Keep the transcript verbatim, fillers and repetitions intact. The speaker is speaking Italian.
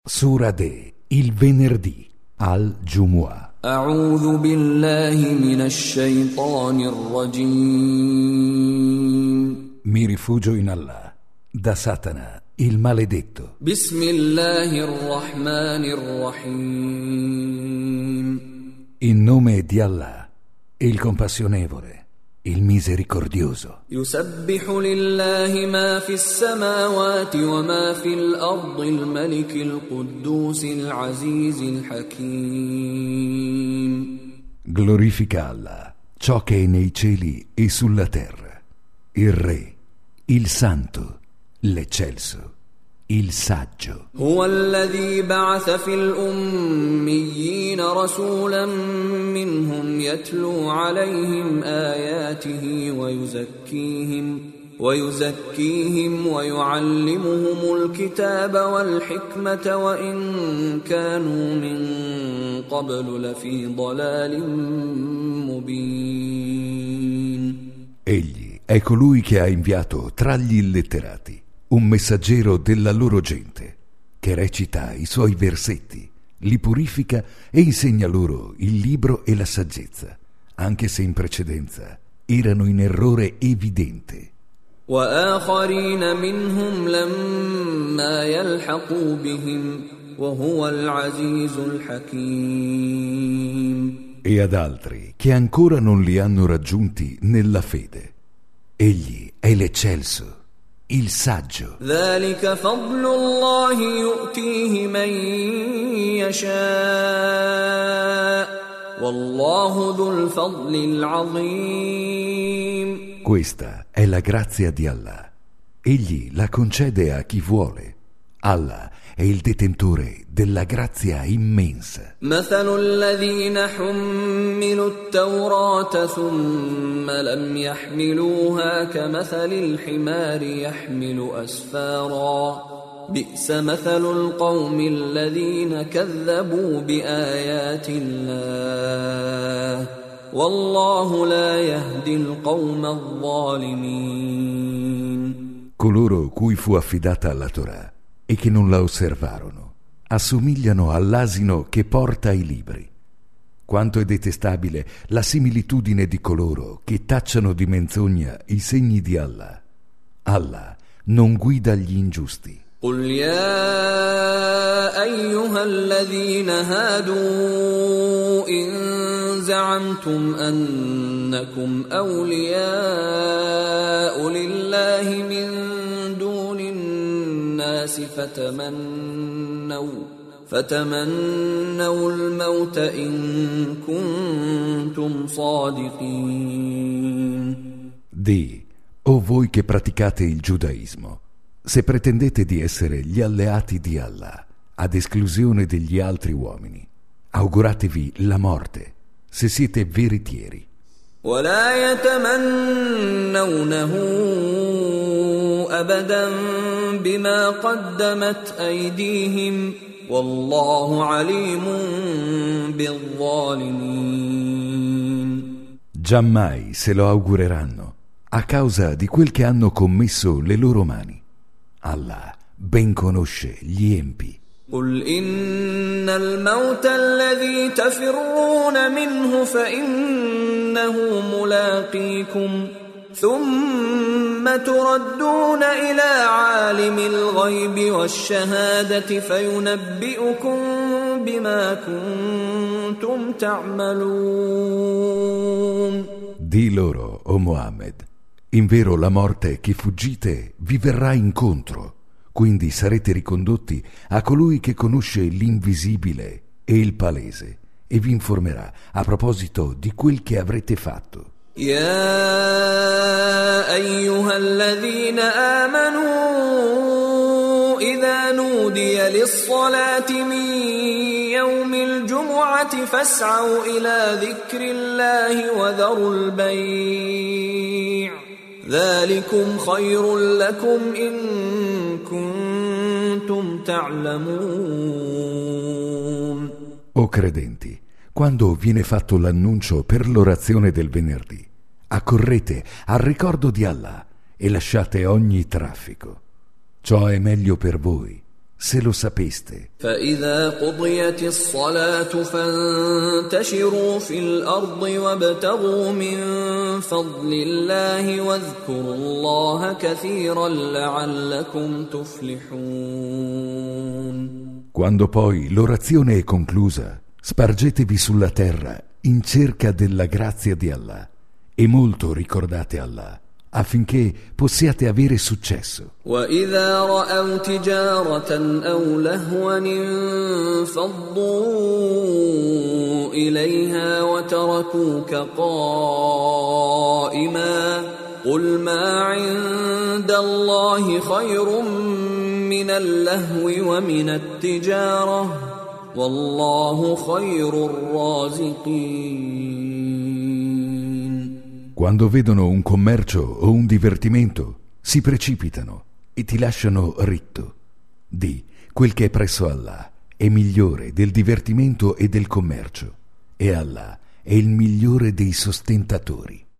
Sura De, il venerdì, al-Jumu'ah. A'udhu billahi minash shaitanir rajim. Mi rifugio in Allah, da Satana, il maledetto. Bismillahir rahmanir rahim. In nome di Allah, il compassionevole, il misericordioso. Yusabbihu lillahi ma fis samawati wa ma fil ardi al-malik al-quddus al-aziz al-hakim. Glorifica Allah, ciò che è nei cieli e sulla terra, il Re, il Santo, l'Eccelso, il Saggio. هو الذي بعث في الأميين رسولا منهم يتلو عليهم آياته ويزكيهم ويزكيهم ويعلمهم الكتاب والحكمة وإن كانوا من قبل لفي ضلال مبين. Egli è colui che ha inviato tra gli illetterati un messaggero della loro gente, che recita i suoi versetti, li purifica e insegna loro il libro e la saggezza, anche se in precedenza erano in errore evidente. وآخرين منهم لما يلحقوا بهم وهو العزيز الحكيم. E ad altri che ancora non li hanno raggiunti nella fede. Egli è l'Eccelso, il Saggio. ذلك فضل الله يؤتيه من يشاء والله ذو الفضل العظيم. Questa è la grazia di Allah. Egli la concede a chi vuole. Allah è il detentore della grazia immensa. مثل الذين حملوا التوراة ثم لم يحملوها كمثل الحمار يحمل أسفارا بئس مثل القوم الذين كذبوا بآيات الله والله لا يهدي القوم الظالمين. Coloro cui fu affidata la Torah e che non la osservarono assomigliano all'asino che porta i libri. Quanto è detestabile la similitudine di coloro che tacciano di menzogna i segni di Allah. Allah non guida gli ingiusti. قل يا أيها الذين هادوا إن زعمتم أنكم أولياء لله من دون الناس فتمنوا فتمنوا الموت إن كنتم صادقين. Di, o voi che praticate il giudaismo, se pretendete di essere gli alleati di Allah, ad esclusione degli altri uomini, auguratevi la morte, se siete veritieri. ولا يتمنونه أبدا بما قدمت أيديهم والله عليم بالظالمين. Giammai se lo augureranno, a causa di quel che hanno commesso le loro mani. Allah ben conosce gli empi. قل إن الموت الذي تفرون منه فإنه ملاقيكم ثم تردون إلى عالم الغيب والشهادة فينبئكم بما كنتم تعملون. Di loro, o Muhammad, invero la morte che fuggite vi verrà incontro. Quindi sarete ricondotti a colui che conosce l'invisibile e il palese e vi informerà a proposito di quel che avrete fatto. يا أيها الذين آمنوا إذا نودي للصلاة من يوم الجمعة فاسعوا إلى ذكر الله وذروا البيع ذلكم خير لكم إن كنتم تعلمون. O credenti, quando viene fatto l'annuncio per l'orazione del venerdì, accorrete al ricordo di Allah e lasciate ogni traffico. Ciò è meglio per voi, se lo sapeste. فإذا قضيت الصلاة فانتشروا في الأرض وابتغوا من فضل الله واذكروا الله كثيرا لعلكم تفلحون. Quando poi l'orazione è conclusa, spargetevi sulla terra in cerca della grazia di Allah e molto ricordate Allah, affinché possiate avere successo. وَإِذَا رَأَوْا تِجَارَةً أَوْ لَهْوًا انفَضُّوا إِلَيْهَا وَتَرَكُوكَ قَائِمًا قُلْ مَا عِندَ اللَّهِ خَيْرٌ مِّنَ اللَّهْوِ وَمِنَ التِّجَارَةِ وَاللَّهُ خَيْرُ الرَّازِقِينَ. Quando vedono un commercio o un divertimento, si precipitano e ti lasciano ritto. Di, quel che è presso Allah è migliore del divertimento e del commercio, e Allah è il migliore dei sostentatori.